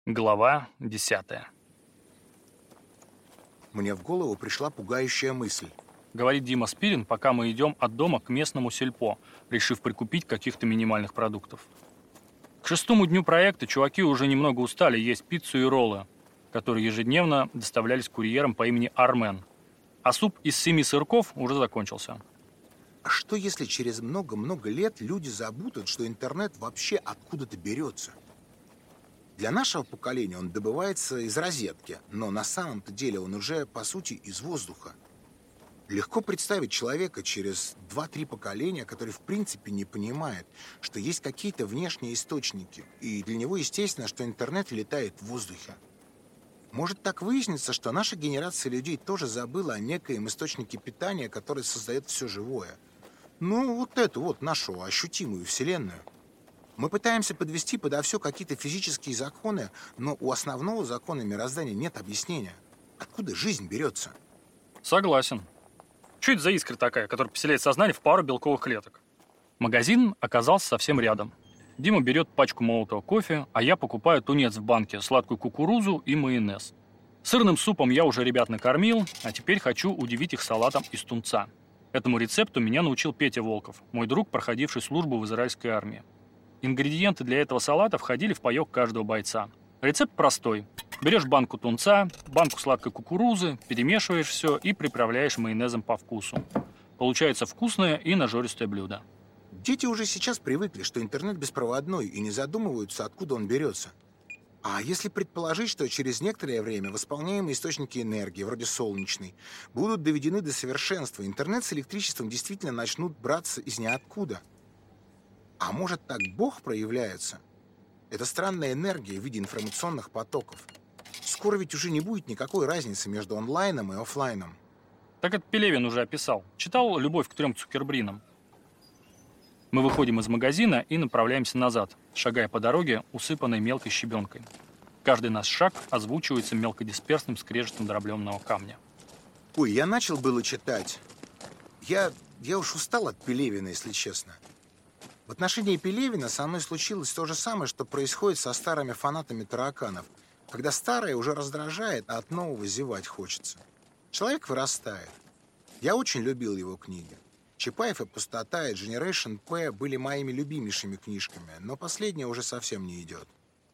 Глава 10. Мне в голову пришла пугающая мысль. Говорит Дима Спирин, пока мы идем от дома к местному сельпо, решив прикупить каких-то минимальных продуктов. К 6-му дню проекта чуваки уже немного устали есть пиццу и роллы, которые ежедневно доставлялись курьером по имени Армен. А суп из 7 сырков уже закончился. А что если через много-много лет люди забудут, что интернет вообще откуда-то берется? Для нашего поколения он добывается из розетки, но на самом-то деле он уже, по сути, из воздуха. Легко представить человека через 2-3 поколения, который в принципе не понимает, что есть какие-то внешние источники, и для него естественно, что интернет летает в воздухе. Может так выясниться, что наша генерация людей тоже забыла о некоем источнике питания, который создает все живое. Ну, вот эту вот нашу ощутимую Вселенную. Мы пытаемся подвести подо все какие-то физические законы, но у основного закона мироздания нет объяснения. Откуда жизнь берется? Согласен. Что это за искра такая, которая поселяет сознание в пару белковых клеток? Магазин оказался совсем рядом. Дима берет пачку молотого кофе, а я покупаю тунец в банке, сладкую кукурузу и майонез. Сырным супом я уже ребят накормил, а теперь хочу удивить их салатом из тунца. Этому рецепту меня научил Петя Волков, мой друг, проходивший службу в израильской армии. Ингредиенты для этого салата входили в паёк каждого бойца. Рецепт простой. Берешь банку тунца, банку сладкой кукурузы, перемешиваешь все и приправляешь майонезом по вкусу. Получается вкусное и нажористое блюдо. Дети уже сейчас привыкли, что интернет беспроводной, и не задумываются, откуда он берется. А если предположить, что через некоторое время восполняемые источники энергии, вроде солнечной, будут доведены до совершенства, интернет с электричеством действительно начнут браться из ниоткуда. А может, так Бог проявляется? Это странная энергия в виде информационных потоков. Скоро ведь уже не будет никакой разницы между онлайном и офлайном. Так это Пелевин уже описал. Читал «Любовь к 3 Цукербринам». Мы выходим из магазина и направляемся назад, шагая по дороге, усыпанной мелкой щебенкой. Каждый наш шаг озвучивается мелкодисперсным скрежетом дробленного камня. Ой, я начал было читать. Я уж устал от Пелевина, если честно. В отношении Пелевина со мной случилось то же самое, что происходит со старыми фанатами тараканов, когда старое уже раздражает, а от нового зевать хочется. Человек вырастает. Я очень любил его книги. «Чапаев и пустота» и «Generation P» были моими любимейшими книжками, но последняя уже совсем не идет.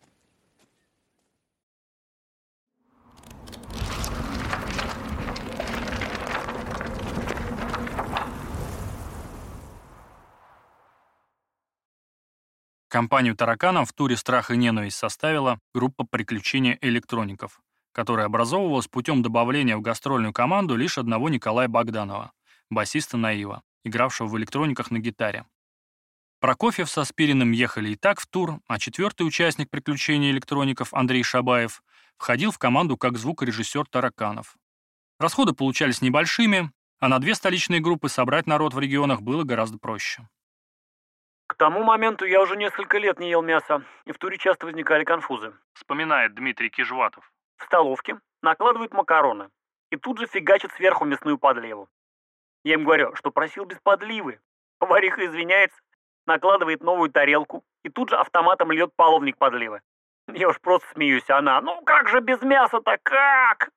Компанию тараканам в туре «Страх и ненависть» составила группа «Приключения электроников», которая образовывалась путем добавления в гастрольную команду лишь одного Николая Богданова, басиста «Наива», игравшего в электрониках на гитаре. Прокофьев со Спириным ехали и так в тур, а 4-й участник «Приключений электроников» Андрей Шабаев входил в команду как звукорежиссер тараканов. Расходы получались небольшими, а на 2 столичные группы собрать народ в регионах было гораздо проще. К тому моменту я уже несколько лет не ел мяса, и в туре часто возникали конфузы. Вспоминает Дмитрий Кижватов. В столовке накладывают макароны и тут же фигачат сверху мясную подливу. Я им говорю, что просил без подливы. Повариха извиняется, накладывает новую тарелку и тут же автоматом льет половник подливы. Я уж просто смеюсь, а она: ну как же без мяса-то, как?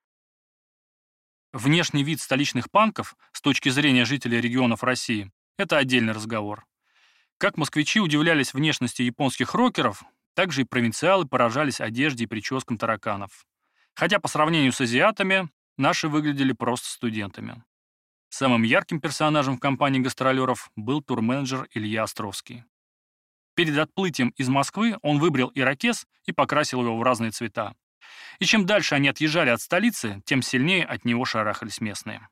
Внешний вид столичных панков с точки зрения жителей регионов России – это отдельный разговор. Как москвичи удивлялись внешности японских рокеров, так же и провинциалы поражались одежде и прическам тараканов. Хотя по сравнению с азиатами, наши выглядели просто студентами. Самым ярким персонажем в компании гастролеров был турменеджер Илья Островский. Перед отплытием из Москвы он выбрил ирокез и покрасил его в разные цвета. И чем дальше они отъезжали от столицы, тем сильнее от него шарахались местные.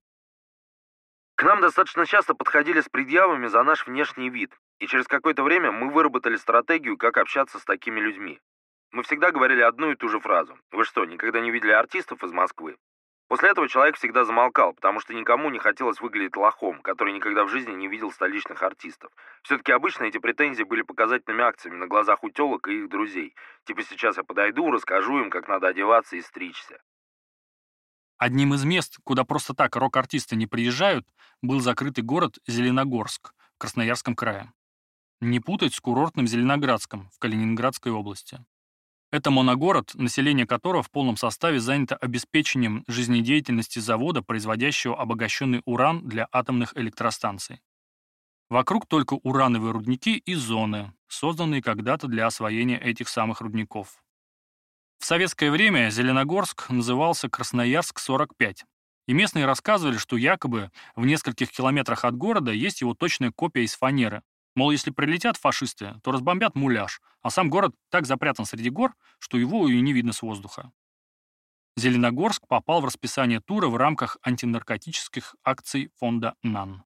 К нам достаточно часто подходили с предъявами за наш внешний вид, и через какое-то время мы выработали стратегию, как общаться с такими людьми. Мы всегда говорили одну и ту же фразу: «Вы что, никогда не видели артистов из Москвы?» После этого человек всегда замолкал, потому что никому не хотелось выглядеть лохом, который никогда в жизни не видел столичных артистов. Все-таки обычно эти претензии были показательными акциями на глазах у тёлок и их друзей. Типа сейчас я подойду, расскажу им, как надо одеваться и стричься. Одним из мест, куда просто так рок-артисты не приезжают, был закрытый город Зеленогорск в Красноярском крае. Не путать с курортным Зеленоградском в Калининградской области. Это моногород, население которого в полном составе занято обеспечением жизнедеятельности завода, производящего обогащенный уран для атомных электростанций. Вокруг только урановые рудники и зоны, созданные когда-то для освоения этих самых рудников. В советское время Зеленогорск назывался Красноярск-45, и местные рассказывали, что якобы в нескольких километрах от города есть его точная копия из фанеры. Мол, если прилетят фашисты, то разбомбят муляж, а сам город так запрятан среди гор, что его и не видно с воздуха. Зеленогорск попал в расписание тура в рамках антинаркотических акций фонда НАН.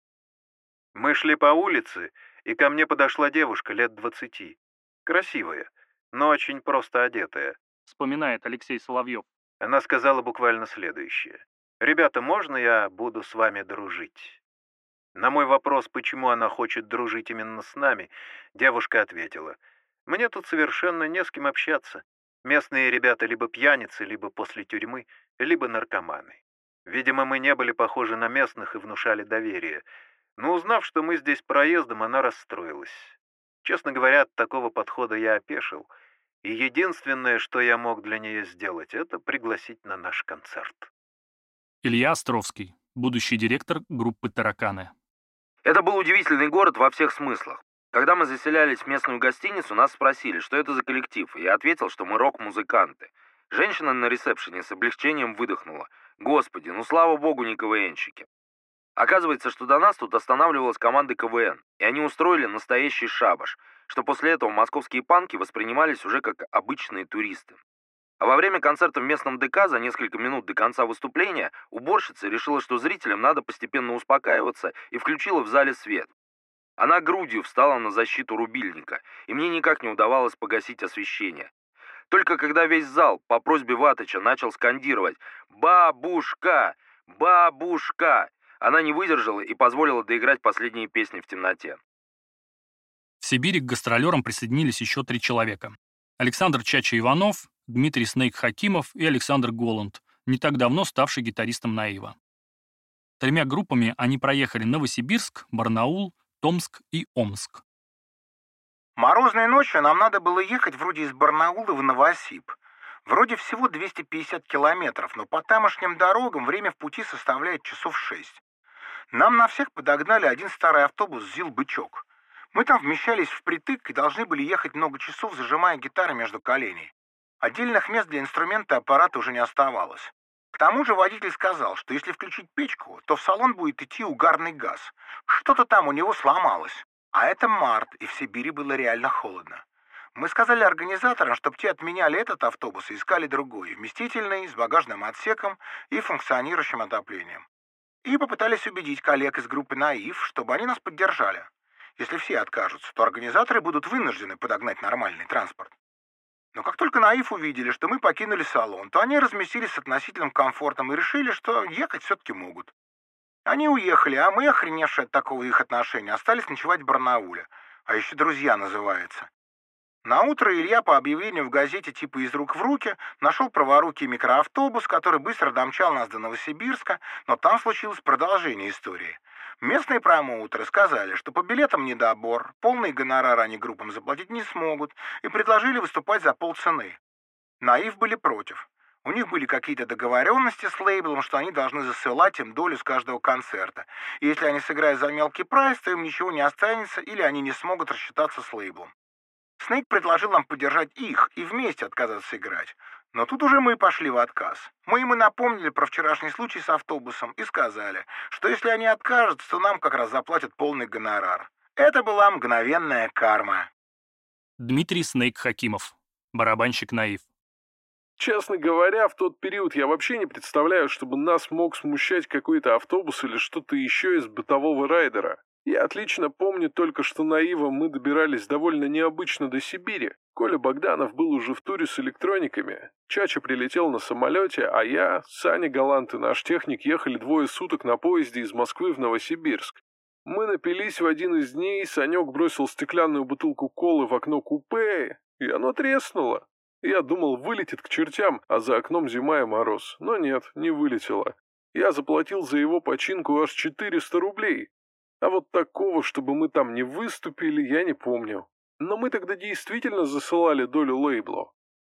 Мы шли по улице, и ко мне подошла девушка лет 20. Красивая, но очень просто одетая. Вспоминает Алексей Соловьев. Она сказала буквально следующее. «Ребята, можно я буду с вами дружить?» На мой вопрос, почему она хочет дружить именно с нами, девушка ответила. «Мне тут совершенно не с кем общаться. Местные ребята либо пьяницы, либо после тюрьмы, либо наркоманы. Видимо, мы не были похожи на местных и внушали доверие. Но узнав, что мы здесь проездом, она расстроилась. Честно говоря, от такого подхода я опешил. И единственное, что я мог для нее сделать, это пригласить на наш концерт». Илья Островский, будущий директор группы «Тараканы». Это был удивительный город во всех смыслах. Когда мы заселялись в местную гостиницу, нас спросили, что это за коллектив, и я ответил, что мы рок-музыканты. Женщина на ресепшене с облегчением выдохнула. Господи, ну слава богу, не КВНщики. Оказывается, что до нас тут останавливалась команда КВН, и они устроили настоящий шабаш, что после этого московские панки воспринимались уже как обычные туристы. А во время концерта в местном ДК за несколько минут до конца выступления уборщица решила, что зрителям надо постепенно успокаиваться, и включила в зале свет. Она грудью встала на защиту рубильника, и мне никак не удавалось погасить освещение. Только когда весь зал по просьбе Ватыча начал скандировать «Бабушка! Бабушка!», она не выдержала и позволила доиграть последние песни в темноте. В Сибири к гастролерам присоединились еще 3 человека. Александр Чача Иванов, Дмитрий Снейк Хакимов и Александр Голланд, не так давно ставший гитаристом Наива. 3 группами они проехали Новосибирск, Барнаул, Томск и Омск. Морозной ночью нам надо было ехать вроде из Барнаула в Новосиб. Вроде всего 250 километров, но по тамошним дорогам время в пути составляет часов 6. Нам на всех подогнали один старый автобус ЗИЛ-бычок. Мы там вмещались впритык и должны были ехать много часов, зажимая гитары между коленей. Отдельных мест для инструмента и аппарата уже не оставалось. К тому же водитель сказал, что если включить печку, то в салон будет идти угарный газ. Что-то там у него сломалось. А это март, и в Сибири было реально холодно. Мы сказали организаторам, чтобы те отменяли этот автобус и искали другой, вместительный, с багажным отсеком и функционирующим отоплением. И попытались убедить коллег из группы «Наив», чтобы они нас поддержали. Если все откажутся, то организаторы будут вынуждены подогнать нормальный транспорт. Но как только «Наив» увидели, что мы покинули салон, то они разместились с относительным комфортом и решили, что ехать все-таки могут. Они уехали, а мы, охреневшие от такого их отношения, остались ночевать в Барнауле. А еще «Друзья» называется. Наутро Илья по объявлению в газете типа «Из рук в руки» нашел праворукий микроавтобус, который быстро домчал нас до Новосибирска, но там случилось продолжение истории. Местные промоутеры сказали, что по билетам недобор, полный гонорар они группам заплатить не смогут, и предложили выступать за полцены. «Наив» были против. У них были какие-то договоренности с лейблом, что они должны засылать им долю с каждого концерта. И если они сыграют за мелкий прайс, то им ничего не останется, или они не смогут рассчитаться с лейблом. Снейк предложил нам поддержать их и вместе отказаться играть. Но тут уже мы пошли в отказ. Мы им и напомнили про вчерашний случай с автобусом и сказали, что если они откажутся, то нам как раз заплатят полный гонорар. Это была мгновенная карма. Дмитрий Снейк Хакимов, барабанщик Наив. Честно говоря, в тот период я вообще не представляю, чтобы нас мог смущать какой-то автобус или что-то еще из бытового райдера. Я отлично помню только, что на Иво мы добирались довольно необычно до Сибири. Коля Богданов был уже в туре с электрониками. Чача прилетел на самолете, а я, Саня Галант и наш техник ехали 2 суток на поезде из Москвы в Новосибирск. Мы напились в один из дней, Санек бросил стеклянную бутылку колы в окно купе, и оно треснуло. Я думал, вылетит к чертям, а за окном зима и мороз. Но нет, не вылетело. Я заплатил за его починку аж 400 рублей. А вот такого, чтобы мы там не выступили, я не помню. Но мы тогда действительно засылали долю лейблу.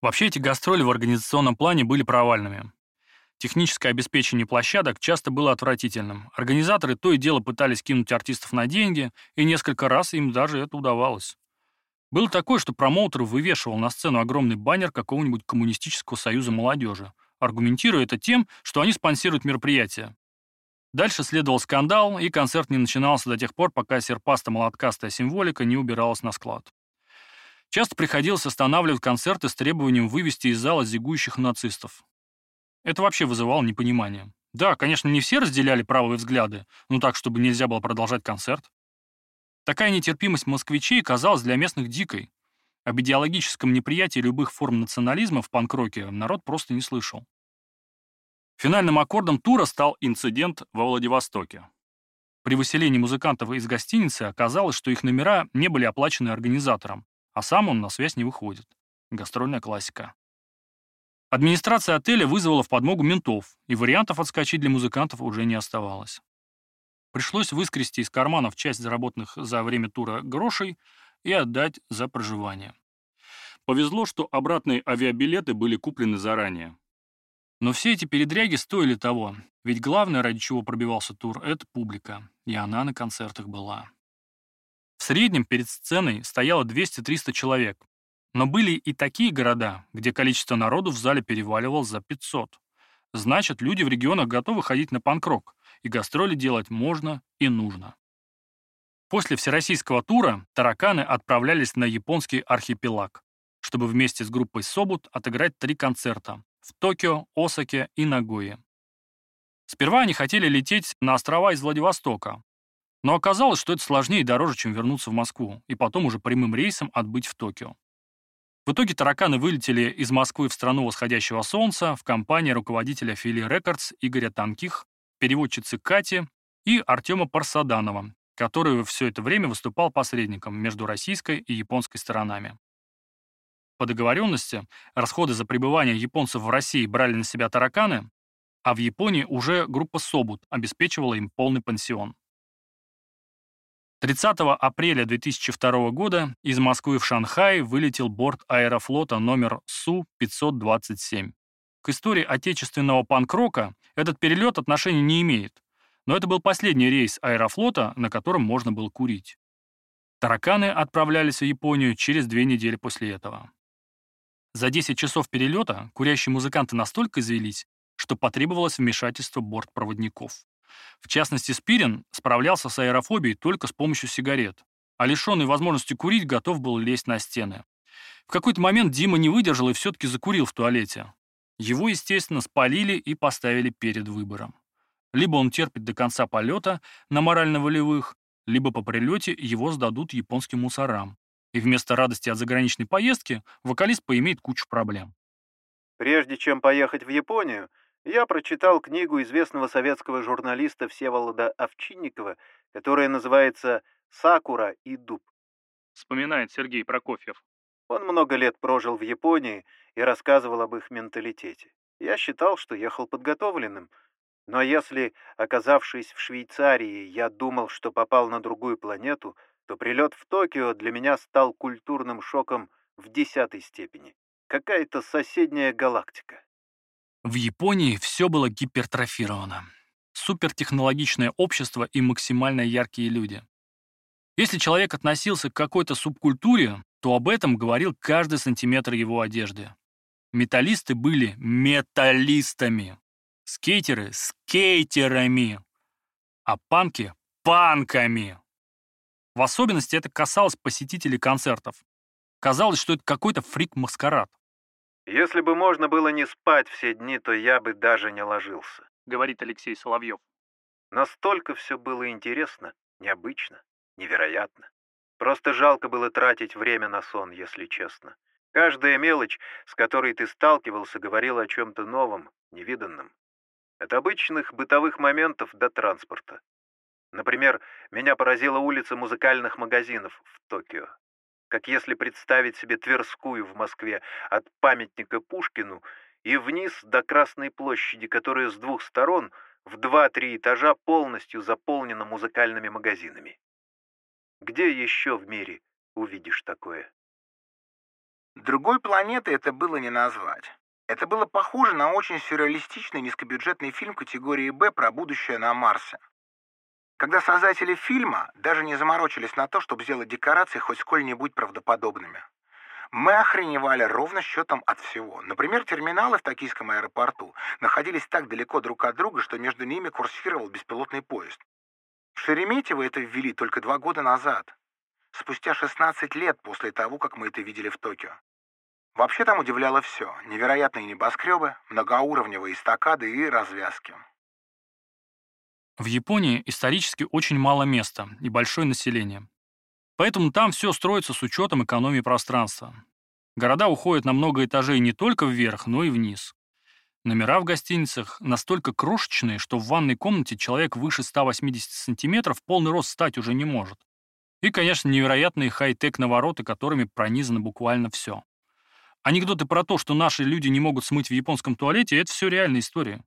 Вообще эти гастроли в организационном плане были провальными. Техническое обеспечение площадок часто было отвратительным. Организаторы то и дело пытались кинуть артистов на деньги, и несколько раз им даже это удавалось. Было такое, что промоутер вывешивал на сцену огромный баннер какого-нибудь коммунистического союза молодежи, аргументируя это тем, что они спонсируют мероприятие. Дальше следовал скандал, и концерт не начинался до тех пор, пока серпасто-молоткастая символика не убиралась на склад. Часто приходилось останавливать концерты с требованием вывести из зала зигующих нацистов. Это вообще вызывало непонимание. Да, конечно, не все разделяли правые взгляды, но так, чтобы нельзя было продолжать концерт. Такая нетерпимость москвичей казалась для местных дикой. Об идеологическом неприятии любых форм национализма в панк-роке народ просто не слышал. Финальным аккордом тура стал инцидент во Владивостоке. При выселении музыкантов из гостиницы оказалось, что их номера не были оплачены организатором, а сам он на связь не выходит. Гастрольная классика. Администрация отеля вызвала в подмогу ментов, и вариантов отскочить для музыкантов уже не оставалось. Пришлось выскрести из карманов часть заработанных за время тура грошей и отдать за проживание. Повезло, что обратные авиабилеты были куплены заранее. Но все эти передряги стоили того, ведь главное, ради чего пробивался тур, это публика, и она на концертах была. В среднем перед сценой стояло 200-300 человек, но были и такие города, где количество народу в зале переваливалось за 500. Значит, люди в регионах готовы ходить на панк-рок, и гастроли делать можно и нужно. После всероссийского тура тараканы отправлялись на японский архипелаг, чтобы вместе с группой Собут отыграть 3 концерта в Токио, Осаке и Нагое. Сперва они хотели лететь на острова из Владивостока, но оказалось, что это сложнее и дороже, чем вернуться в Москву, и потом уже прямым рейсом отбыть в Токио. В итоге тараканы вылетели из Москвы в страну восходящего солнца в компании руководителя Фили Рекордс Игоря Танких, переводчицы Кати и Артема Парсаданова, который все это время выступал посредником между российской и японской сторонами. По договоренности, расходы за пребывание японцев в России брали на себя тараканы, а в Японии уже группа Собут обеспечивала им полный пансион. 30 апреля 2002 года из Москвы в Шанхай вылетел борт Аэрофлота номер Су-527. К истории отечественного панк-рока этот перелет отношения не имеет, но это был последний рейс Аэрофлота, на котором можно было курить. Тараканы отправлялись в Японию через 2 недели после этого. За 10 часов перелета курящие музыканты настолько извелись, что потребовалось вмешательство бортпроводников. В частности, Спирин справлялся с аэрофобией только с помощью сигарет, а лишенный возможности курить готов был лезть на стены. В какой-то момент Дима не выдержал и все-таки закурил в туалете. Его, естественно, спалили и поставили перед выбором. Либо он терпит до конца полета на морально-волевых, либо по прилете его сдадут японским мусорам. И вместо радости от заграничной поездки вокалист поимеет кучу проблем. Прежде чем поехать в Японию, я прочитал книгу известного советского журналиста Всеволода Овчинникова, которая называется «Сакура и дуб». Вспоминает Сергей Прокофьев. Он много лет прожил в Японии и рассказывал об их менталитете. Я считал, что ехал подготовленным. Но если, оказавшись в Швейцарии, я думал, что попал на другую планету, то прилет в Токио для меня стал культурным шоком в 10-й степени. Какая-то соседняя галактика. В Японии все было гипертрофировано. Супертехнологичное общество и максимально яркие люди. Если человек относился к какой-то субкультуре, то об этом говорил каждый сантиметр его одежды. Металлисты были металлистами. Скейтеры — скейтерами. А панки — панками. В особенности это касалось посетителей концертов. Казалось, что это какой-то фрик-маскарад. Если бы можно было не спать все дни, то я бы даже не ложился, Говорит Алексей Соловьев. Настолько все было интересно, необычно, невероятно. Просто жалко было тратить время на сон, если честно. Каждая мелочь, с которой ты сталкивался, говорила о чем-то новом, невиданном. От обычных бытовых моментов до транспорта. Например, меня поразила улица музыкальных магазинов в Токио. Как если представить себе Тверскую в Москве от памятника Пушкину и вниз до Красной площади, которая с 2 сторон в 2-3 этажа полностью заполнена музыкальными магазинами. Где еще в мире увидишь такое? Другой планетой это было не назвать. Это было похоже на очень сюрреалистичный низкобюджетный фильм категории «Б» про будущее на Марсе. Когда создатели фильма даже не заморочились на то, чтобы сделать декорации хоть сколь-нибудь правдоподобными. Мы охреневали ровно счетом от всего. Например, терминалы в токийском аэропорту находились так далеко друг от друга, что между ними курсировал беспилотный поезд. В Шереметьево это ввели только 2 года назад. Спустя 16 лет после того, как мы это видели в Токио. Вообще там удивляло все. Невероятные небоскребы, многоуровневые эстакады и развязки. В Японии исторически очень мало места и большое население. Поэтому там все строится с учетом экономии пространства. Города уходят на много этажей не только вверх, но и вниз. Номера в гостиницах настолько крошечные, что в ванной комнате человек выше 180 сантиметров полный рост стать уже не может. И, конечно, невероятные хай-тек навороты, которыми пронизано буквально все. Анекдоты про то, что наши люди не могут смыть в японском туалете, это все реальная история.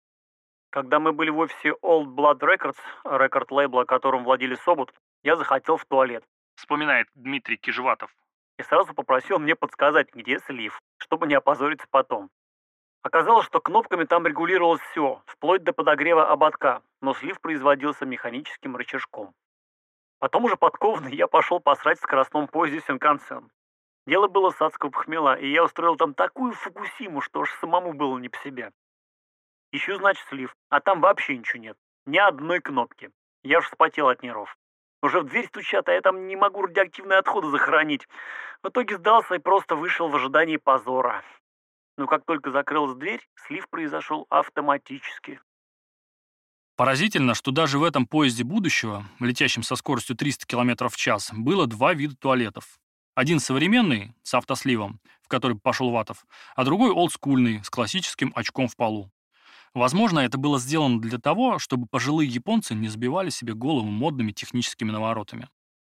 Когда мы были в офисе Old Blood Records, рекорд-лейбла, которым владели Собут, я захотел в туалет. Вспоминает Дмитрий Кижеватов. И сразу попросил мне подсказать, где слив, чтобы не опозориться потом. Оказалось, что кнопками там регулировалось все, вплоть до подогрева ободка, но слив производился механическим рычажком. Потом уже подкованный я пошел посрать в скоростном поезде Синкансен. Дело было с адского похмела, и я устроил там такую Фукусиму, что аж самому было не по себе. Ищу, значит, слив, а там вообще ничего нет. Ни одной кнопки. Я уж вспотел от нервов. Уже в дверь стучат, а я там не могу радиоактивные отходы захоронить. В итоге сдался и просто вышел в ожидании позора. Но как только закрылась дверь, слив произошел автоматически. Поразительно, что даже в этом поезде будущего, летящем со скоростью 300 км в час, было 2 вида туалетов. Один современный, с автосливом, в который пошел Ватов, а другой олдскульный, с классическим очком в полу. Возможно, это было сделано для того, чтобы пожилые японцы не забивали себе голову модными техническими наворотами.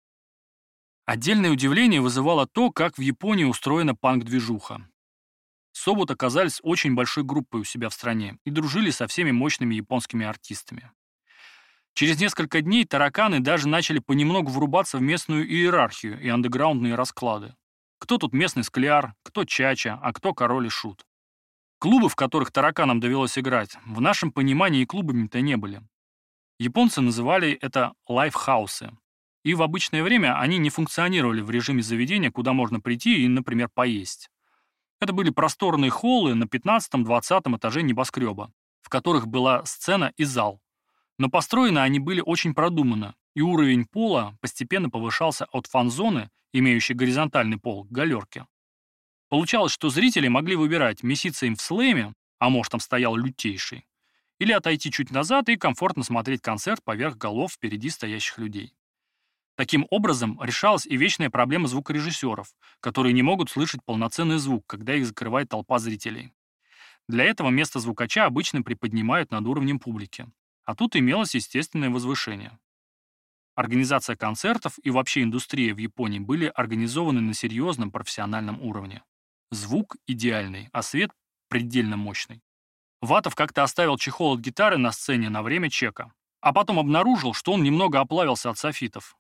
Отдельное удивление вызывало то, как в Японии устроена панк-движуха. Собут оказались очень большой группой у себя в стране и дружили со всеми мощными японскими артистами. Через несколько дней тараканы даже начали понемногу врубаться в местную иерархию и андеграундные расклады. Кто тут местный скляр, кто чача, а кто король и шут. Клубы, в которых тараканам довелось играть, в нашем понимании и клубами-то не были. Японцы называли это лайфхаусы. И в обычное время они не функционировали в режиме заведения, куда можно прийти и, например, поесть. Это были просторные холлы на 15-20 этаже небоскреба, в которых была сцена и зал. Но построены они были очень продуманно, и уровень пола постепенно повышался от фан-зоны, имеющей горизонтальный пол, к галерке. Получалось, что зрители могли выбирать, меситься им в слэме, а может там стоял лютейший, или отойти чуть назад и комфортно смотреть концерт поверх голов впереди стоящих людей. Таким образом, решалась и вечная проблема звукорежиссеров, которые не могут слышать полноценный звук, когда их закрывает толпа зрителей. Для этого место звукача обычно приподнимают над уровнем публики, а тут имелось естественное возвышение. Организация концертов и вообще индустрия в Японии были организованы на серьезном профессиональном уровне. Звук идеальный, а свет предельно мощный. Ватов как-то оставил чехол от гитары на сцене на время чека, а потом обнаружил, что он немного оплавился от софитов.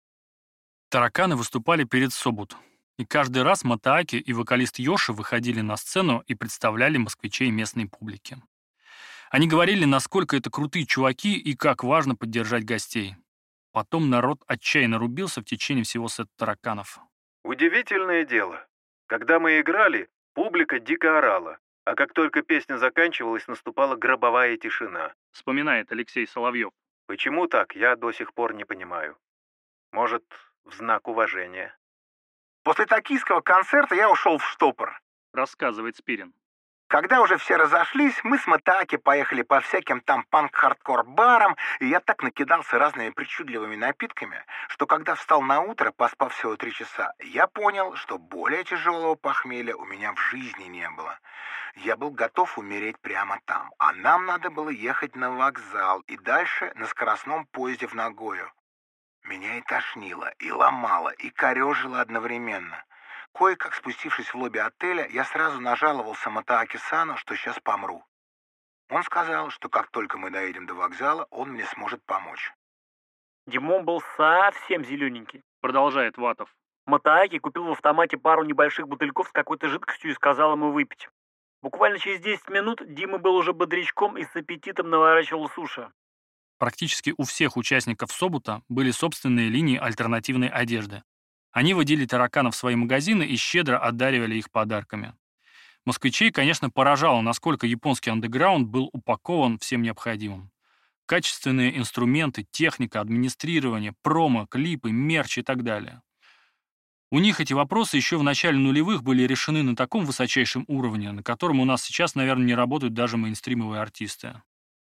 Тараканы выступали перед Собут, и каждый раз Матааки и вокалист Йоши выходили на сцену и представляли москвичей местной публике. Они говорили, насколько это крутые чуваки и как важно поддержать гостей. Потом народ отчаянно рубился в течение всего сета тараканов. Удивительное дело. Когда мы играли, публика дико орала, а как только песня заканчивалась, наступала гробовая тишина. Вспоминает Алексей Соловьев. Почему так, я до сих пор не понимаю. Может, в знак уважения. После токийского концерта я ушел в штопор. Рассказывает Спирин. Когда уже все разошлись, мы с Матааки поехали по всяким там панк-хардкор-барам, и я так накидался разными причудливыми напитками, что когда встал на утро, поспав всего 3 часа, я понял, что более тяжелого похмелья у меня в жизни не было. Я был готов умереть прямо там, а нам надо было ехать на вокзал и дальше на скоростном поезде в Нагою. Меня и тошнило, и ломало, и корежило одновременно. Кое-как спустившись в лобби отеля, я сразу нажаловался Матааки-сану, что сейчас помру. Он сказал, что как только мы доедем до вокзала, он мне сможет помочь. Димон был совсем зелененький. Продолжает Ватов. Матааки купил в автомате пару небольших бутыльков с какой-то жидкостью и сказал ему выпить. Буквально через 10 минут Дима был уже бодрячком и с аппетитом наворачивал суши. Практически у всех участников Собута были собственные линии альтернативной одежды. Они водили тараканов в свои магазины и щедро одаривали их подарками. Москвичей, конечно, поражало, насколько японский андеграунд был упакован всем необходимым. Качественные инструменты, техника, администрирование, промо, клипы, мерч и так далее. У них эти вопросы еще в начале нулевых были решены на таком высочайшем уровне, на котором у нас сейчас, наверное, не работают даже мейнстримовые артисты.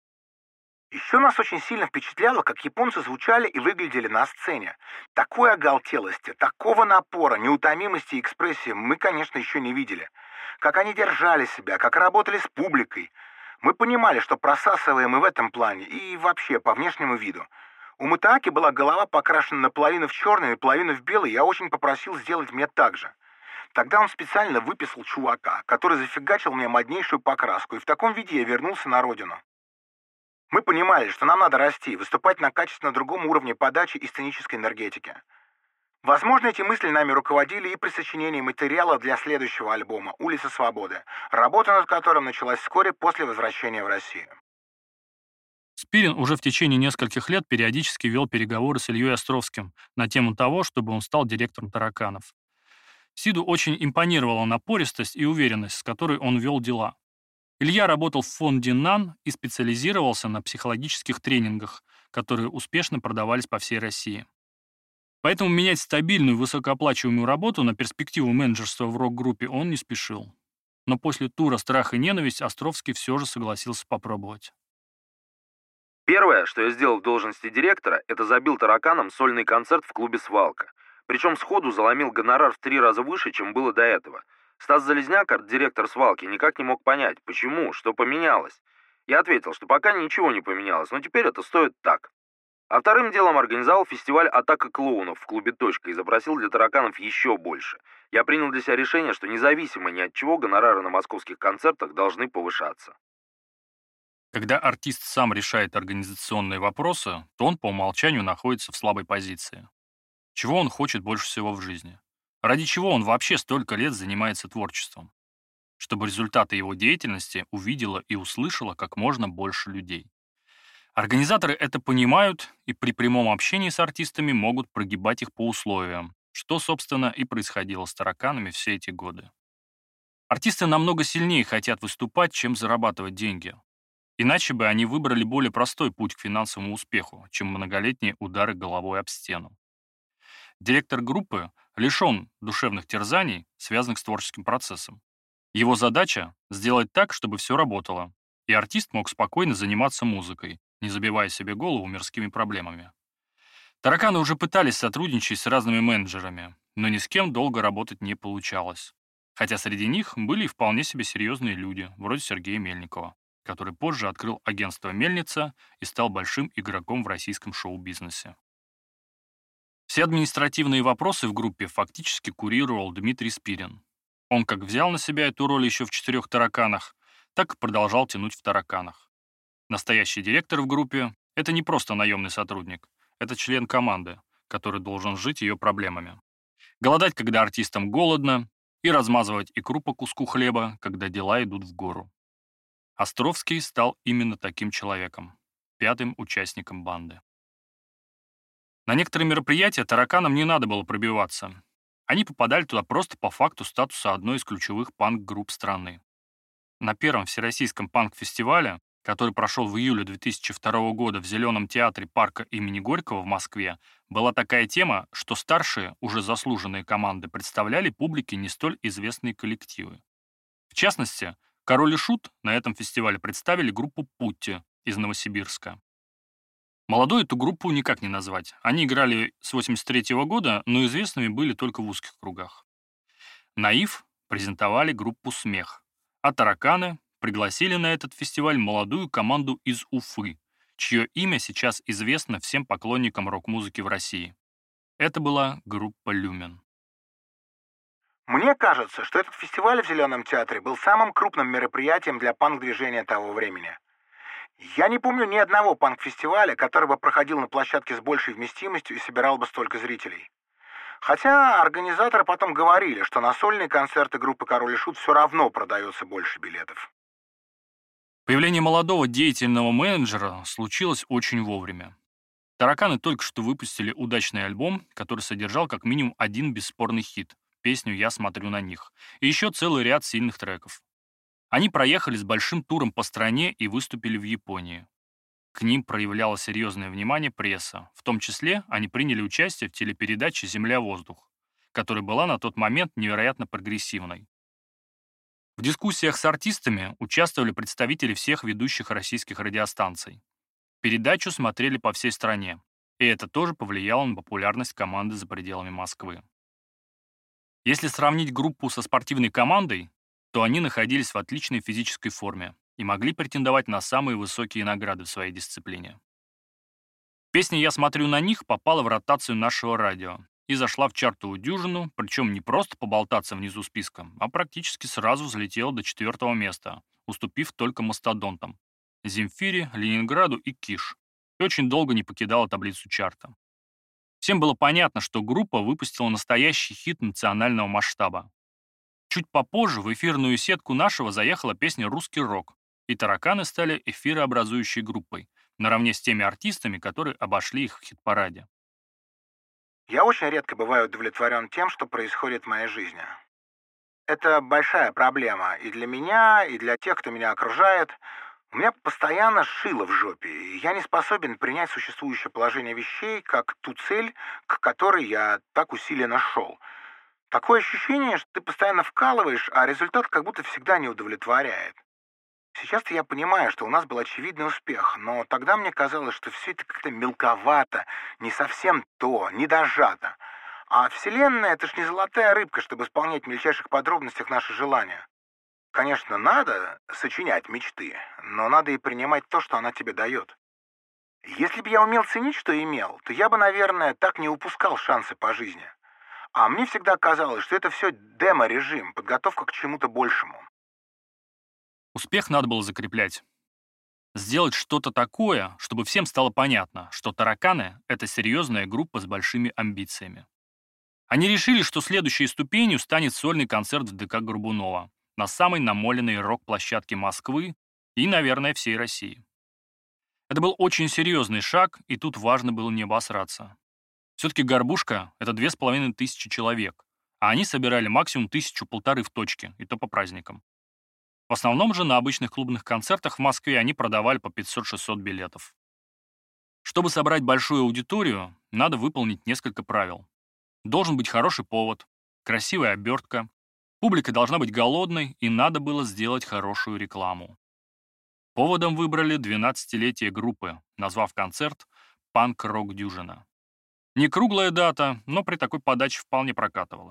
Еще нас очень сильно впечатляло, как японцы звучали и выглядели на сцене. Такой оголтелости, такого напора, неутомимости и экспрессии мы, конечно, еще не видели. Как они держали себя, как работали с публикой. Мы понимали, что просасываем и в этом плане, и вообще по внешнему виду. У Матааки была голова покрашена наполовину в черный, наполовину в белый, я очень попросил сделать мне так же. Тогда он специально выписал чувака, который зафигачил мне моднейшую покраску, и в таком виде я вернулся на родину. Мы понимали, что нам надо расти, выступать на качественно другом уровне подачи и сценической энергетики. Возможно, эти мысли нами руководили и при сочинении материала для следующего альбома «Улица Свободы», работа над которым началась вскоре после возвращения в Россию. Спирин уже в течение нескольких лет периодически вел переговоры с Ильей Островским на тему того, чтобы он стал директором «Тараканов». Сиду очень импонировала напористость и уверенность, с которой он вел дела. Илья работал в фонде НАН и специализировался на психологических тренингах, которые успешно продавались по всей России. Поэтому менять стабильную, высокооплачиваемую работу на перспективу менеджерства в рок-группе он не спешил. Но после тура «Страх и ненависть» Островский все же согласился попробовать. Первое, что я сделал в должности директора, это забил тараканам сольный концерт в клубе «Свалка». Причем сходу заломил гонорар в 3 раза выше, чем было до этого. Стас Залезняк, арт-директор «Свалки», никак не мог понять, почему, что поменялось. Я ответил, что пока ничего не поменялось, но теперь это стоит так. А вторым делом организовал фестиваль «Атака клоунов» в клубе «Точка» и запросил для тараканов еще больше. Я принял для себя решение, что независимо ни от чего гонорары на московских концертах должны повышаться. Когда артист сам решает организационные вопросы, то он по умолчанию находится в слабой позиции. Чего он хочет больше всего в жизни? Ради чего он вообще столько лет занимается творчеством? Чтобы результаты его деятельности увидело и услышало как можно больше людей. Организаторы это понимают и при прямом общении с артистами могут прогибать их по условиям, что, собственно, и происходило с тараканами все эти годы. Артисты намного сильнее хотят выступать, чем зарабатывать деньги. Иначе бы они выбрали более простой путь к финансовому успеху, чем многолетние удары головой об стену. Директор группы лишен душевных терзаний, связанных с творческим процессом. Его задача — сделать так, чтобы все работало, и артист мог спокойно заниматься музыкой, не забивая себе голову мирскими проблемами. Тараканы уже пытались сотрудничать с разными менеджерами, но ни с кем долго работать не получалось. Хотя среди них были и вполне себе серьезные люди, вроде Сергея Мельникова, который позже открыл агентство «Мельница» и стал большим игроком в российском шоу-бизнесе. Все административные вопросы в группе фактически курировал Дмитрий Спирин. Он как взял на себя эту роль еще в 4 тараканах, так и продолжал тянуть в тараканах. Настоящий директор в группе — это не просто наемный сотрудник, это член команды, который должен жить ее проблемами. Голодать, когда артистам голодно, и размазывать икру по куску хлеба, когда дела идут в гору. Островский стал именно таким человеком, 5-м участником банды. На некоторые мероприятия тараканам не надо было пробиваться. Они попадали туда просто по факту статуса одной из ключевых панк-групп страны. На первом всероссийском панк-фестивале, который прошел в июле 2002 года в Зеленом театре парка имени Горького в Москве, была такая тема, что старшие, уже заслуженные команды представляли публике не столь известные коллективы. В частности, Король и Шут на этом фестивале представили группу «Путти» из Новосибирска. Молодой эту группу никак не назвать. Они играли с 1983 года, но известными были только в узких кругах. «Наив» презентовали группу «Смех», а «Тараканы» пригласили на этот фестиваль молодую команду из Уфы, чье имя сейчас известно всем поклонникам рок-музыки в России. Это была группа «Люмен». Мне кажется, что этот фестиваль в Зеленом театре был самым крупным мероприятием для панк-движения того времени. Я не помню ни одного панк-фестиваля, который бы проходил на площадке с большей вместимостью и собирал бы столько зрителей. Хотя организаторы потом говорили, что на сольные концерты группы «Король и Шут» все равно продается больше билетов. Появление молодого деятельного менеджера случилось очень вовремя. Тараканы только что выпустили удачный альбом, который содержал как минимум один бесспорный хит – песню «Я смотрю на них», и еще целый ряд сильных треков. Они проехали с большим туром по стране и выступили в Японии. К ним проявляла серьезное внимание пресса. В том числе они приняли участие в телепередаче «Земля-воздух», которая была на тот момент невероятно прогрессивной. В дискуссиях с артистами участвовали представители всех ведущих российских радиостанций. Передачу смотрели по всей стране, и это тоже повлияло на популярность команды за пределами Москвы. Если сравнить группу со спортивной командой, то они находились в отличной физической форме и могли претендовать на самые высокие награды в своей дисциплине. Песня «Я смотрю на них» попала в ротацию нашего радио и зашла в чартовую дюжину, причем не просто поболтаться внизу списка, а практически сразу взлетела до 4-го места, уступив только мастодонтам – Земфире, Ленинграду и Киш, и очень долго не покидала таблицу чарта. Всем было понятно, что группа выпустила настоящий хит национального масштаба. Чуть попозже в эфирную сетку нашего заехала песня «Русский рок», и «Тараканы» стали эфирообразующей группой, наравне с теми артистами, которые обошли их в хит-параде. Я очень редко бываю удовлетворен тем, что происходит в моей жизни. Это большая проблема и для меня, и для тех, кто меня окружает. У меня постоянно шило в жопе, и я не способен принять существующее положение вещей как ту цель, к которой я так усиленно шел. Такое ощущение, что ты постоянно вкалываешь, а результат как будто всегда не удовлетворяет. Сейчас-то я понимаю, что у нас был очевидный успех, но тогда мне казалось, что все это как-то мелковато, не совсем то, не дожато. А Вселенная — это ж не золотая рыбка, чтобы исполнять в мельчайших подробностях наши желания. Конечно, надо сочинять мечты, но надо и принимать то, что она тебе дает. Если бы я умел ценить, что имел, то я бы, наверное, так не упускал шансы по жизни. А мне всегда казалось, что это все демо-режим, подготовка к чему-то большему. Успех надо было закреплять. Сделать что-то такое, чтобы всем стало понятно, что «Тараканы» — это серьезная группа с большими амбициями. Они решили, что следующей ступенью станет сольный концерт в ДК Горбунова на самой намоленной рок-площадке Москвы и, наверное, всей России. Это был очень серьезный шаг, и тут важно было не обосраться. Все-таки «Горбушка» — это 2500 человек, а они собирали максимум 1000-1500 в точке, и то по праздникам. В основном же на обычных клубных концертах в Москве они продавали по 500-600 билетов. Чтобы собрать большую аудиторию, надо выполнить несколько правил. Должен быть хороший повод, красивая обертка, публика должна быть голодной, и надо было сделать хорошую рекламу. Поводом выбрали 12-летие группы, назвав концерт «Панк-рок-дюжина». Не круглая дата, но при такой подаче вполне прокатывала.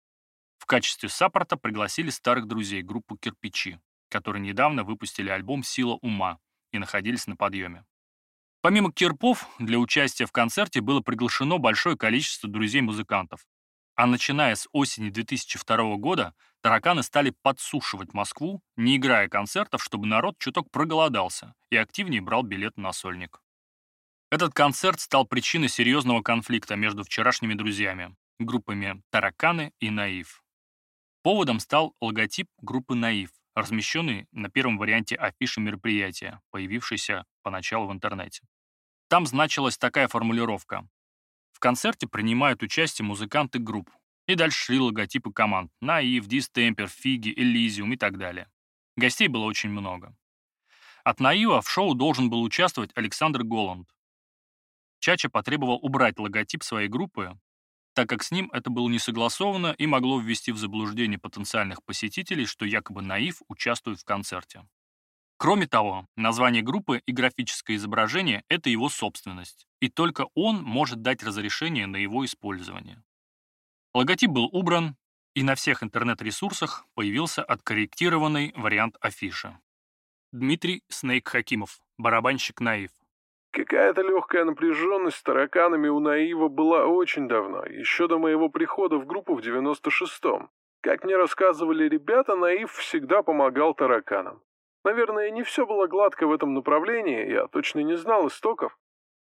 В качестве саппорта пригласили старых друзей группу «Кирпичи», которые недавно выпустили альбом «Сила ума» и находились на подъеме. Помимо кирпов, для участия в концерте было приглашено большое количество друзей-музыкантов. А начиная с осени 2002 года «Тараканы» стали подсушивать Москву, не играя концертов, чтобы народ чуток проголодался и активнее брал билет на сольник. Этот концерт стал причиной серьезного конфликта между вчерашними друзьями, группами «Тараканы» и «Наив». Поводом стал логотип группы «Наив», размещенный на первом варианте афиши мероприятия, появившейся поначалу в интернете. Там значилась такая формулировка: в концерте принимают участие музыканты групп. И дальше шли логотипы команд: «Наив», «Дистемпер», «Фиги», «Элизиум» и так далее. Гостей было очень много. От «Наива» в шоу должен был участвовать Александр Голланд. Чача потребовал убрать логотип своей группы, так как с ним это было не согласовано и могло ввести в заблуждение потенциальных посетителей, что якобы «Наив» участвует в концерте. Кроме того, название группы и графическое изображение — это его собственность, и только он может дать разрешение на его использование. Логотип был убран, и на всех интернет-ресурсах появился откорректированный вариант афиши. Дмитрий «Снейк» Хакимов, барабанщик «Наив». Какая-то легкая напряженность с тараканами у Наива была очень давно, еще до моего прихода в группу в 96-м. Как мне рассказывали ребята, Наив всегда помогал тараканам. Наверное, не все было гладко в этом направлении, я точно не знал истоков.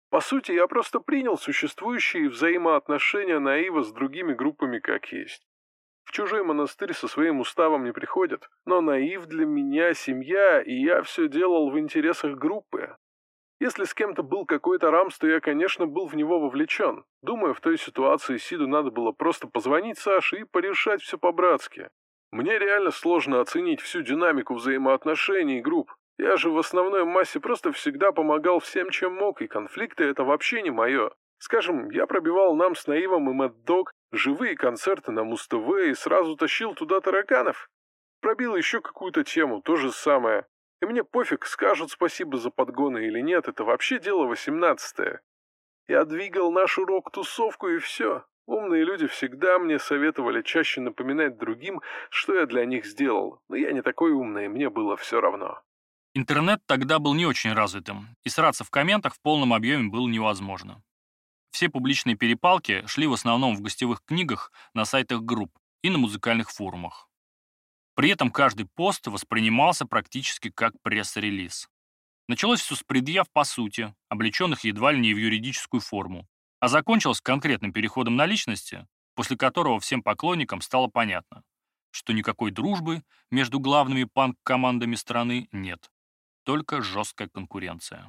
По сути, я просто принял существующие взаимоотношения Наива с другими группами как есть. В чужой монастырь со своим уставом не приходят, но Наив для меня семья, и я все делал в интересах группы. Если с кем-то был какой-то рамс, то я, конечно, был в него вовлечен. Думаю, в той ситуации Сиду надо было просто позвонить Саше и порешать все по-братски. Мне реально сложно оценить всю динамику взаимоотношений групп. Я же в основной массе просто всегда помогал всем, чем мог, и конфликты — это вообще не мое. Скажем, я пробивал нам с Наивом и Мэддог живые концерты на Муз-ТВ и сразу тащил туда тараканов. Пробил еще какую-то тему, то же самое. И мне пофиг, скажут спасибо за подгоны или нет, это вообще дело 18-е. Я двигал нашу рок-тусовку и все. Умные люди всегда мне советовали чаще напоминать другим, что я для них сделал. Но я не такой умный, мне было все равно. Интернет тогда был не очень развитым, и сраться в комментах в полном объеме было невозможно. Все публичные перепалки шли в основном в гостевых книгах, на сайтах групп и на музыкальных форумах. При этом каждый пост воспринимался практически как пресс-релиз. Началось все с предъяв по сути, облеченных едва ли не в юридическую форму, а закончилось конкретным переходом на личности, после которого всем поклонникам стало понятно, что никакой дружбы между главными панк-командами страны нет, только жесткая конкуренция.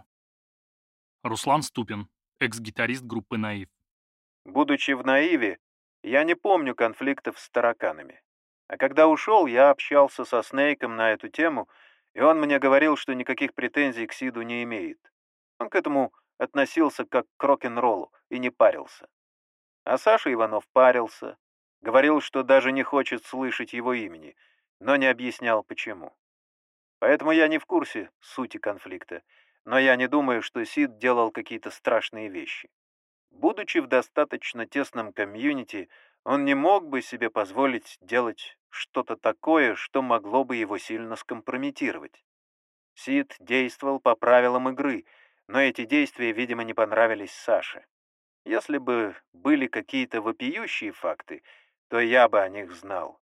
Руслан Ступин, экс-гитарист группы «Наив». Будучи в Наиве, я не помню конфликтов с тараканами. А когда ушел, я общался со Снейком на эту тему, и он мне говорил, что никаких претензий к Сиду не имеет. Он к этому относился как к рок-н-роллу и не парился. А Саша Иванов парился, говорил, что даже не хочет слышать его имени, но не объяснял, почему. Поэтому я не в курсе сути конфликта, но я не думаю, что Сид делал какие-то страшные вещи. Будучи в достаточно тесном комьюнити, он не мог бы себе позволить делать что-то такое, что могло бы его сильно скомпрометировать. Сид действовал по правилам игры, но эти действия, видимо, не понравились Саше. Если бы были какие-то вопиющие факты, то я бы о них знал.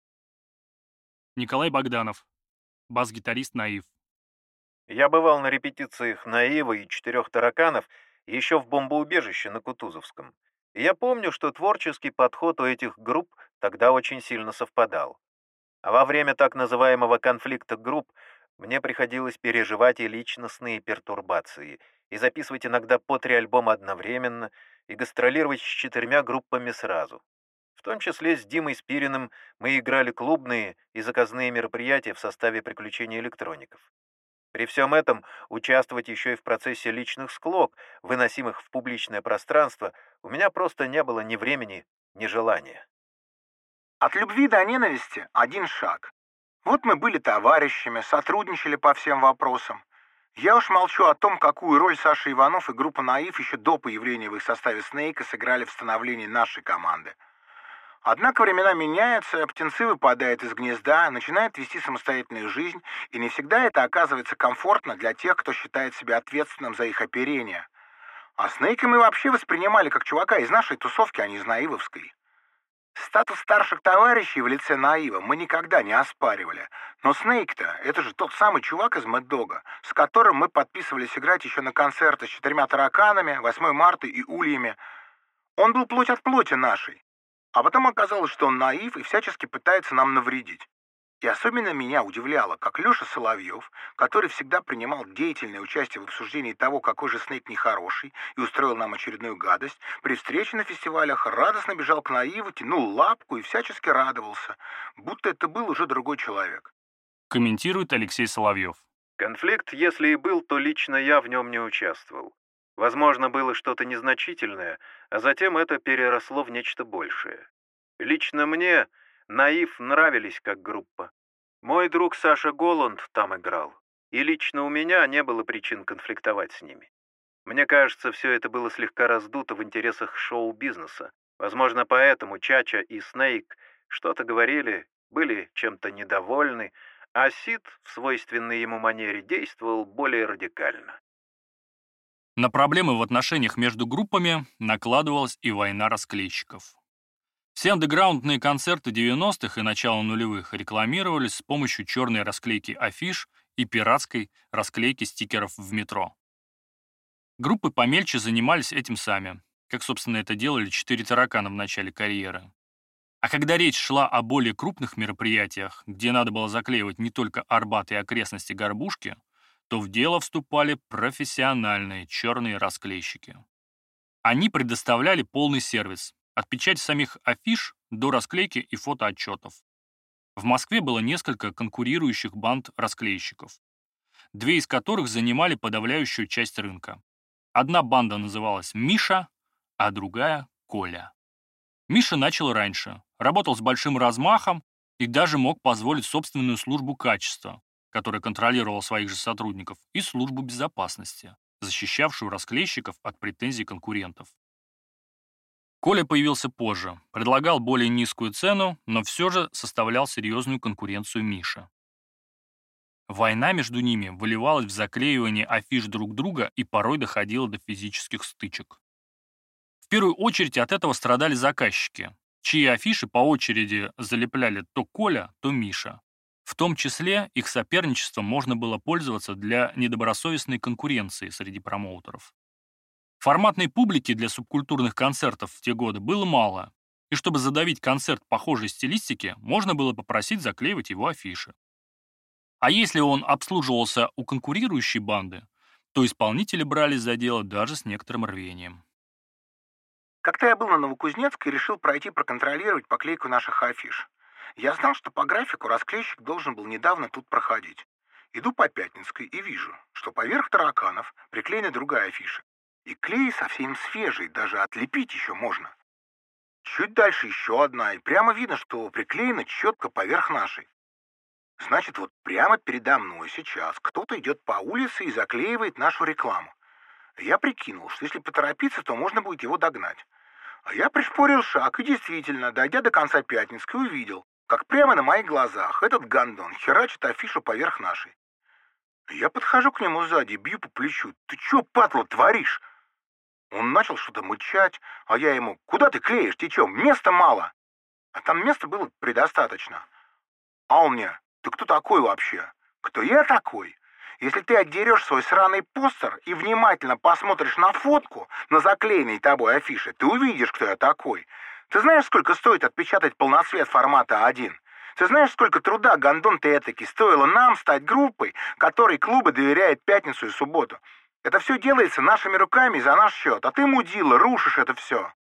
Николай Богданов, бас-гитарист «Наив». Я бывал на репетициях Наива и «Четырех тараканов» еще в бомбоубежище на Кутузовском. И я помню, что творческий подход у этих групп тогда очень сильно совпадал. А во время так называемого конфликта групп мне приходилось переживать и личностные пертурбации, и записывать иногда по 3 альбома одновременно, и гастролировать с 4 группами сразу. В том числе с Димой Спириным мы играли клубные и заказные мероприятия в составе «Приключений электроников». При всем этом участвовать еще и в процессе личных склок, выносимых в публичное пространство, у меня просто не было ни времени, ни желания. От любви до ненависти один шаг. Вот мы были товарищами, сотрудничали по всем вопросам. Я уж молчу о том, какую роль Саша Иванов и группа «Наив» еще до появления в их составе Снейка сыграли в становлении нашей команды. Однако времена меняются, птенцы выпадают из гнезда, начинают вести самостоятельную жизнь, и не всегда это оказывается комфортно для тех, кто считает себя ответственным за их оперение. А Снейка мы вообще воспринимали как чувака из нашей тусовки, а не из наивовской. Статус старших товарищей в лице Наива мы никогда не оспаривали. Но Снейк-то, это же тот самый чувак из Мэддога, с которым мы подписывались играть еще на концерты с 4 тараканами, 8 марта и ульями. Он был плоть от плоти нашей. А потом оказалось, что он наив и всячески пытается нам навредить. И особенно меня удивляло, как Леша Соловьев, который всегда принимал деятельное участие в обсуждении того, какой же Снейк нехороший, и устроил нам очередную гадость, при встрече на фестивалях радостно бежал к Наиву, тянул лапку и всячески радовался, будто это был уже другой человек. Комментирует Алексей Соловьев. Конфликт, если и был, то лично я в нем не участвовал. Возможно, было что-то незначительное, а затем это переросло в нечто большее. Лично мне Наив нравились как группа. Мой друг Саша Голланд там играл, и лично у меня не было причин конфликтовать с ними. Мне кажется, все это было слегка раздуто в интересах шоу-бизнеса. Возможно, поэтому Чача и Снейк что-то говорили, были чем-то недовольны, а Сид в свойственной ему манере действовал более радикально. На проблемы в отношениях между группами накладывалась и война расклейщиков. Все андеграундные концерты 90-х и начала нулевых рекламировались с помощью черной расклейки афиш и пиратской расклейки стикеров в метро. Группы помельче занимались этим сами, как, собственно, это делали 4 таракана в начале карьеры. А когда речь шла о более крупных мероприятиях, где надо было заклеивать не только Арбат и окрестности Горбушки, то в дело вступали профессиональные черные расклейщики. Они предоставляли полный сервис, от печати самих афиш до расклейки и фотоотчетов. В Москве было несколько конкурирующих банд расклейщиков, 2 из которых занимали подавляющую часть рынка. Одна банда называлась «Миша», а другая «Коля». Миша начал раньше, работал с большим размахом и даже мог позволить собственную службу качества, которая контролировала своих же сотрудников, и службу безопасности, защищавшую расклейщиков от претензий конкурентов. Коля появился позже, предлагал более низкую цену, но все же составлял серьезную конкуренцию Мише. Война между ними выливалась в заклеивание афиш друг друга и порой доходила до физических стычек. В первую очередь от этого страдали заказчики, чьи афиши по очереди залепляли то Коля, то Миша. В том числе их соперничеством можно было пользоваться для недобросовестной конкуренции среди промоутеров. Форматной публики для субкультурных концертов в те годы было мало, и чтобы задавить концерт похожей стилистики, можно было попросить заклеивать его афиши. А если он обслуживался у конкурирующей банды, то исполнители брались за дело даже с некоторым рвением. Как-то я был на Новокузнецкой и решил пройти проконтролировать поклейку наших афиш. Я знал, что по графику расклейщик должен был недавно тут проходить. Иду по Пятницкой и вижу, что поверх тараканов приклеена другая афиша. И клей совсем свежий, даже отлепить еще можно. Чуть дальше еще одна, и прямо видно, что приклеена четко поверх нашей. Значит, вот прямо передо мной сейчас кто-то идет по улице и заклеивает нашу рекламу. Я прикинул, что если поторопиться, то можно будет его догнать. А я пришпорил шаг и действительно, дойдя до конца Пятницкой, увидел, как прямо на моих глазах этот гандон херачит афишу поверх нашей. Я подхожу к нему сзади, бью по плечу. «Ты чё, падла, творишь?» Он начал что-то мычать, а я ему: «Куда ты клеишь? Ты чё, места мало?» А там места было предостаточно. А он мне: «Ты кто такой вообще?» «Кто я такой? Если ты отдерешь свой сраный постер и внимательно посмотришь на фотку на заклеенной тобой афише, ты увидишь, кто я такой. Ты знаешь, сколько стоит отпечатать полноцвет формата А1? Ты знаешь, сколько труда, гандон ты этакий, стоило нам стать группой, которой клубы доверяют пятницу и субботу? Это все делается нашими руками за наш счет, а ты, мудила, рушишь это все».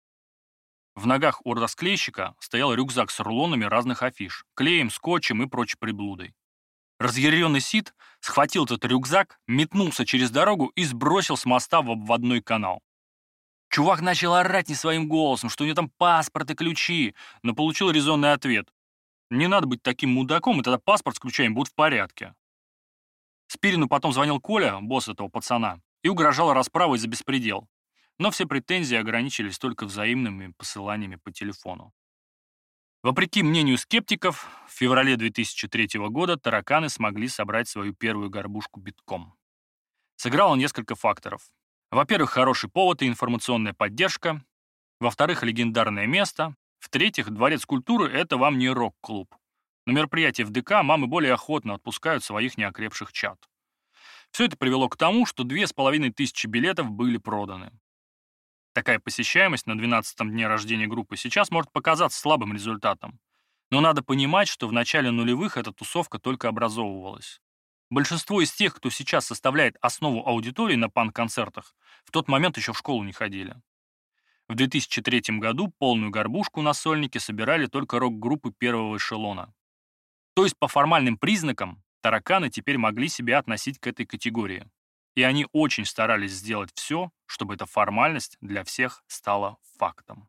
В ногах у расклейщика стоял рюкзак с рулонами разных афиш, клеем, скотчем и прочей приблудой. Разъяренный Сид схватил этот рюкзак, метнулся через дорогу и сбросил с моста в обводной канал. Чувак начал орать не своим голосом, что у него там паспорт и ключи, но получил резонный ответ: «Не надо быть таким мудаком, и тогда паспорт с ключами будет в порядке». Спирину потом звонил Коля, босс этого пацана, и угрожал расправой за беспредел. Но все претензии ограничились только взаимными посыланиями по телефону. Вопреки мнению скептиков, в феврале 2003 года тараканы смогли собрать свою первую горбушку битком. Сыграло несколько факторов. Во-первых, хороший повод и информационная поддержка. Во-вторых, легендарное место. В-третьих, Дворец культуры — это вам не рок-клуб. На мероприятия в ДК мамы более охотно отпускают своих неокрепших чад. Все это привело к тому, что 2500 билетов были проданы. Такая посещаемость на 12-м дне рождения группы сейчас может показаться слабым результатом. Но надо понимать, что в начале нулевых эта тусовка только образовывалась. Большинство из тех, кто сейчас составляет основу аудитории на панк-концертах, в тот момент еще в школу не ходили. В 2003 году полную горбушку на сольнике собирали только рок-группы первого эшелона. То есть по формальным признакам тараканы теперь могли себя относить к этой категории. И они очень старались сделать все, чтобы эта формальность для всех стала фактом.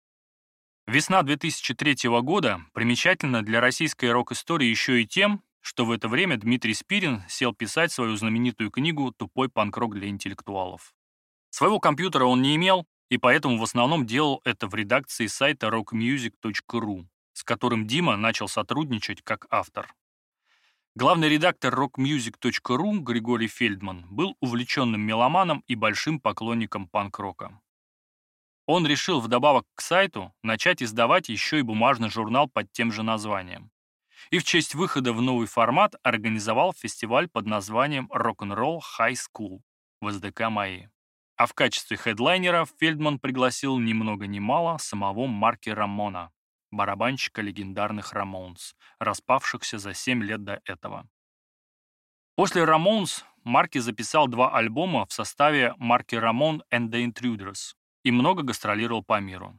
Весна 2003 года примечательна для российской рок-истории еще и тем, что в это время Дмитрий Спирин сел писать свою знаменитую книгу «Тупой панк-рок для интеллектуалов». Своего компьютера он не имел, и поэтому в основном делал это в редакции сайта rockmusic.ru, с которым Дима начал сотрудничать как автор. Главный редактор rockmusic.ru Григорий Фельдман был увлеченным меломаном и большим поклонником панк-рока. Он решил вдобавок к сайту начать издавать еще и бумажный журнал под тем же названием. И в честь выхода в новый формат организовал фестиваль под названием Rock'n'Roll High School в СДК МАИ. А в качестве хедлайнера Фельдман пригласил ни много ни мало самого Марки Рамона, барабанщика легендарных Рамоунс, распавшихся за 7 лет до этого. После Рамоунс Марки записал 2 альбома в составе Марки Рамон and the Intruders и много гастролировал по миру.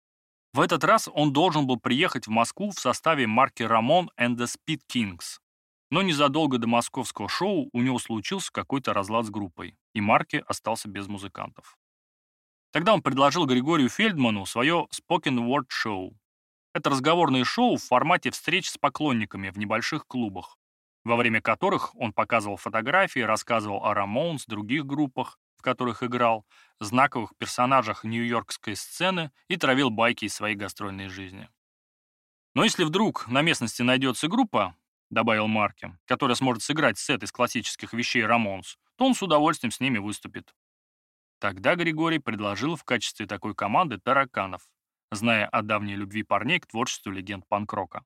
В этот раз он должен был приехать в Москву в составе Марки Рамон and the Speed Kings, но незадолго до московского шоу у него случился какой-то разлад с группой, и Марки остался без музыкантов. Тогда он предложил Григорию Фельдману свое Spoken Word Show. Это разговорное шоу в формате встреч с поклонниками в небольших клубах, во время которых он показывал фотографии, рассказывал о Рамоунс, других группах, в которых играл, знаковых персонажах нью-йоркской сцены и травил байки из своей гастрольной жизни. Но если вдруг на местности найдется группа, добавил Марки, которая сможет сыграть сет из классических вещей Рамоунс, то он с удовольствием с ними выступит. Тогда Григорий предложил в качестве такой команды Тараканов, зная о давней любви парней к творчеству легенд панк-рока.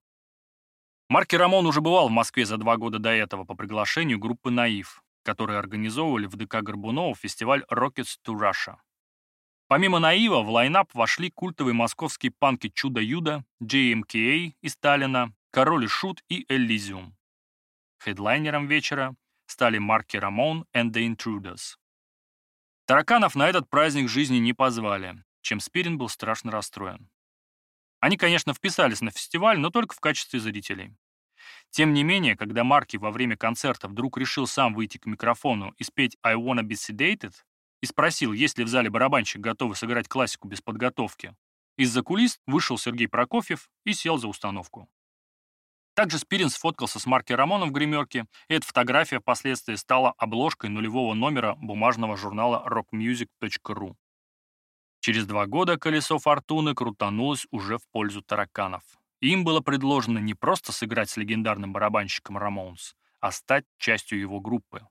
Марки Рамон уже бывал в Москве за 2 года до этого по приглашению группы «Наив», которые организовывали в ДК Горбунова фестиваль Rockets to Russia. Помимо «Наива» в лайнап вошли культовые московские панки Чудо-Юдо, JMKA и Сталина, Король и Шут и Элизиум. Хедлайнером вечера стали Марки Рамон and the Intruders. Тараканов на этот праздник жизни не позвали, чем Спирин был страшно расстроен. Они, конечно, вписались на фестиваль, но только в качестве зрителей. Тем не менее, когда Марки во время концерта вдруг решил сам выйти к микрофону и спеть «I wanna be sedated» и спросил, есть ли в зале барабанщик, готовый сыграть классику без подготовки, из-за кулис вышел Сергей Прокофьев и сел за установку. Также Спирин сфоткался с Марки Рамоном в гримерке, и эта фотография впоследствии стала обложкой нулевого номера бумажного журнала rockmusic.ru. Через 2 года колесо фортуны крутанулось уже в пользу Тараканов. Им было предложено не просто сыграть с легендарным барабанщиком Рамоунс, а стать частью его группы.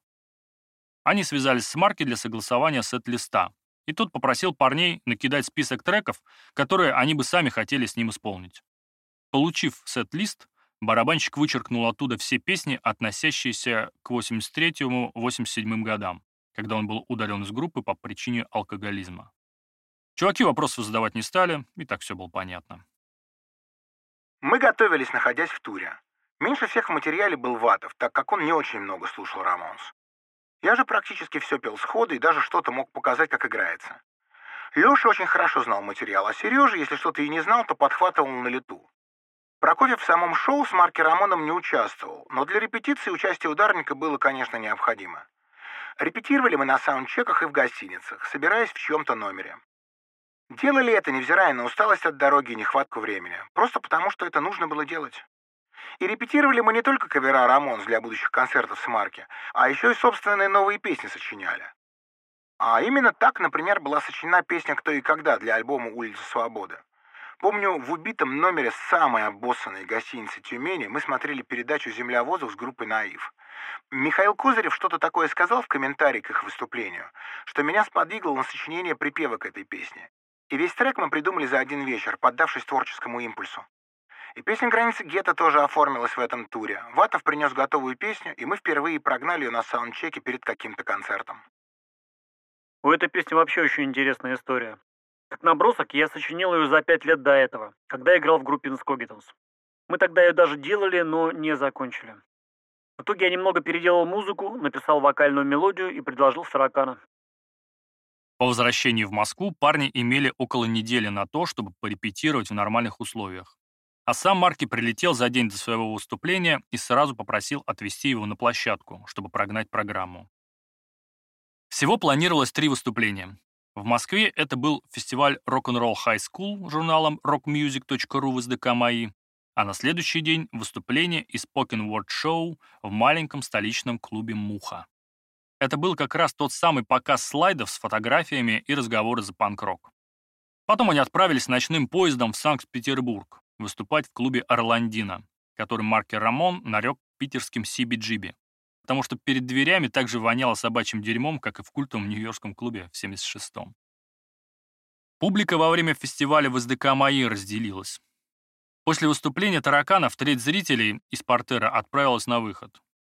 Они связались с Марки для согласования сет-листа, и тот попросил парней накидать список треков, которые они бы сами хотели с ним исполнить. Получив сет-лист, барабанщик вычеркнул оттуда все песни, относящиеся к 83-87 годам, когда он был удален из группы по причине алкоголизма. Чуваки вопросов задавать не стали, и так все было понятно. Мы готовились, находясь в туре. Меньше всех в материале был Ватов, так как он не очень много слушал Рамоунс. Я же практически все пел сходу и даже что-то мог показать, как играется. Леша очень хорошо знал материал, а Сережа, если что-то и не знал, то подхватывал на лету. Прокофьев в самом шоу с Марки Рамоном не участвовал, но для репетиции участие ударника было, конечно, необходимо. Репетировали мы на саундчеках и в гостиницах, собираясь в чьем-то номере. Делали это, невзирая на усталость от дороги и нехватку времени, просто потому, что это нужно было делать. И репетировали мы не только кавера Рамонс для будущих концертов с Марки, а еще и собственные новые песни сочиняли. А именно так, например, была сочинена песня «Кто и когда» для альбома «Улица Свободы». Помню, в убитом номере самой обоссанной гостиницы Тюмени мы смотрели передачу «Земля-воздух» с группой «Наив». Михаил Козырев что-то такое сказал в комментарии к их выступлению, что меня сподвигло на сочинение припева к этой песне. И весь трек мы придумали за один вечер, поддавшись творческому импульсу. И песня «Границы гетто» тоже оформилась в этом туре. Ватов принес готовую песню, и мы впервые прогнали ее на саундчеке перед каким-то концертом. У этой песни вообще очень интересная история. Как набросок, я сочинил ее за 5 лет до этого, когда играл в группе Incognitans. Мы тогда ее даже делали, но не закончили. В итоге я немного переделал музыку, написал вокальную мелодию и предложил в Таракана. По возвращении в Москву парни имели около недели на то, чтобы порепетировать в нормальных условиях. А сам Марки прилетел за день до своего выступления и сразу попросил отвезти его на площадку, чтобы прогнать программу. Всего планировалось 3 выступления. В Москве это был фестиваль Rock'n'Roll High School журналом rockmusic.ru в СДК МАИ, а на следующий день выступление и Spoken Word Show в маленьком столичном клубе «Муха». Это был как раз тот самый показ слайдов с фотографиями и разговоры за панк-рок. Потом они отправились ночным поездом в Санкт-Петербург выступать в клубе «Орландина», который Марки Рамон нарек питерским CBGB, потому что перед дверями также воняло собачьим дерьмом, как и в культовом нью-йоркском клубе в 76-м. Публика во время фестиваля в СДК МАИ разделилась. После выступления Тараканов треть зрителей из портера отправилась на выход.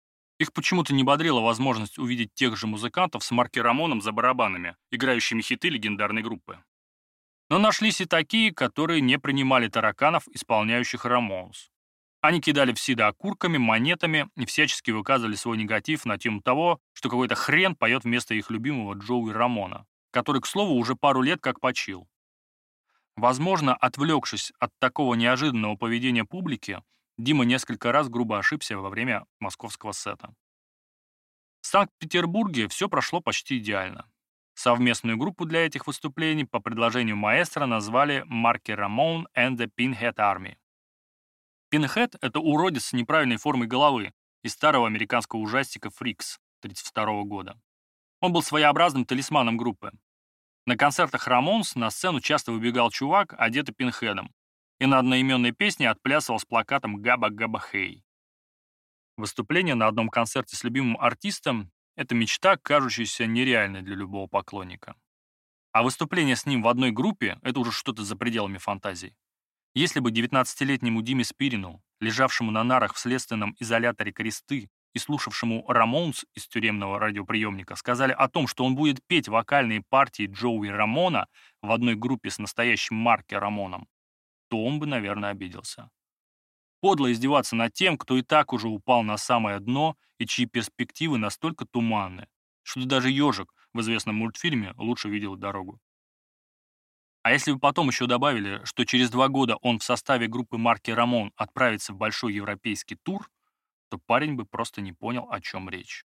Их почему-то не бодрила возможность увидеть тех же музыкантов с Марки Рамоном за барабанами, играющими хиты легендарной группы. Но нашлись и такие, которые не принимали тараканов, исполняющих Рамонс. Они кидали в Сида окурками, монетами и всячески выказывали свой негатив на тему того, что какой-то хрен поет вместо их любимого Джоуи Рамона, который, к слову, уже пару лет как почил. Возможно, отвлекшись от такого неожиданного поведения публики, Дима несколько раз грубо ошибся во время московского сета. В Санкт-Петербурге все прошло почти идеально. Совместную группу для этих выступлений по предложению маэстро назвали Марки Рамон and the Pinhead Army. Pinhead — это уродец с неправильной формой головы из старого американского ужастика «Фрикс» 1932 года. Он был своеобразным талисманом группы. На концертах Рамонс на сцену часто выбегал чувак, одетый Пинхедом, и на одноименной песне отплясывал с плакатом «Габа-габа-хей». Выступление на одном концерте с любимым артистом — это мечта, кажущаяся нереальной для любого поклонника. А выступление с ним в одной группе — это уже что-то за пределами фантазий. Если бы 19-летнему Диме Спирину, лежавшему на нарах в следственном изоляторе Кресты и слушавшему Рамонс из тюремного радиоприемника, сказали о том, что он будет петь вокальные партии Джоуи Рамона в одной группе с настоящим Марки Рамоном, то он бы, наверное, обиделся. Подло издеваться над тем, кто и так уже упал на самое дно и чьи перспективы настолько туманны, что даже ежик в известном мультфильме лучше видел дорогу. А если бы потом еще добавили, что через 2 года он в составе группы Марки Рамон отправится в большой европейский тур, то парень бы просто не понял, о чем речь.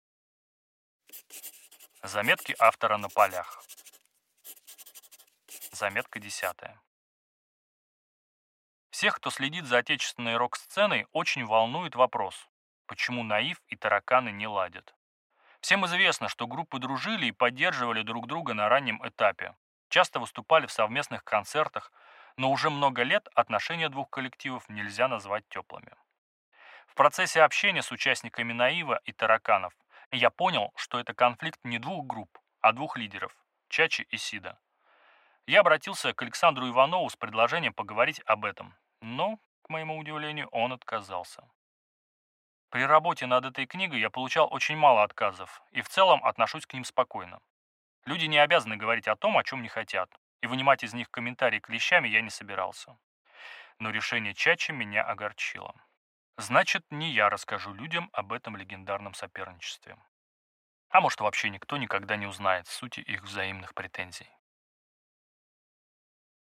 Заметки автора на полях. Заметка 10. Всех, кто следит за отечественной рок-сценой, очень волнует вопрос, почему Наив и Тараканы не ладят. Всем известно, что группы дружили и поддерживали друг друга на раннем этапе, часто выступали в совместных концертах, но уже много лет отношения двух коллективов нельзя назвать теплыми. В процессе общения с участниками Наива и Тараканов я понял, что это конфликт не двух групп, а двух лидеров – Чачи и Сида. Я обратился к Александру Иванову с предложением поговорить об этом, но, к моему удивлению, он отказался. При работе над этой книгой я получал очень мало отказов и в целом отношусь к ним спокойно. Люди не обязаны говорить о том, о чем не хотят, и вынимать из них комментарии клещами я не собирался. Но решение Чачи меня огорчило. Значит, не я расскажу людям об этом легендарном соперничестве. А может, вообще никто никогда не узнает сути их взаимных претензий.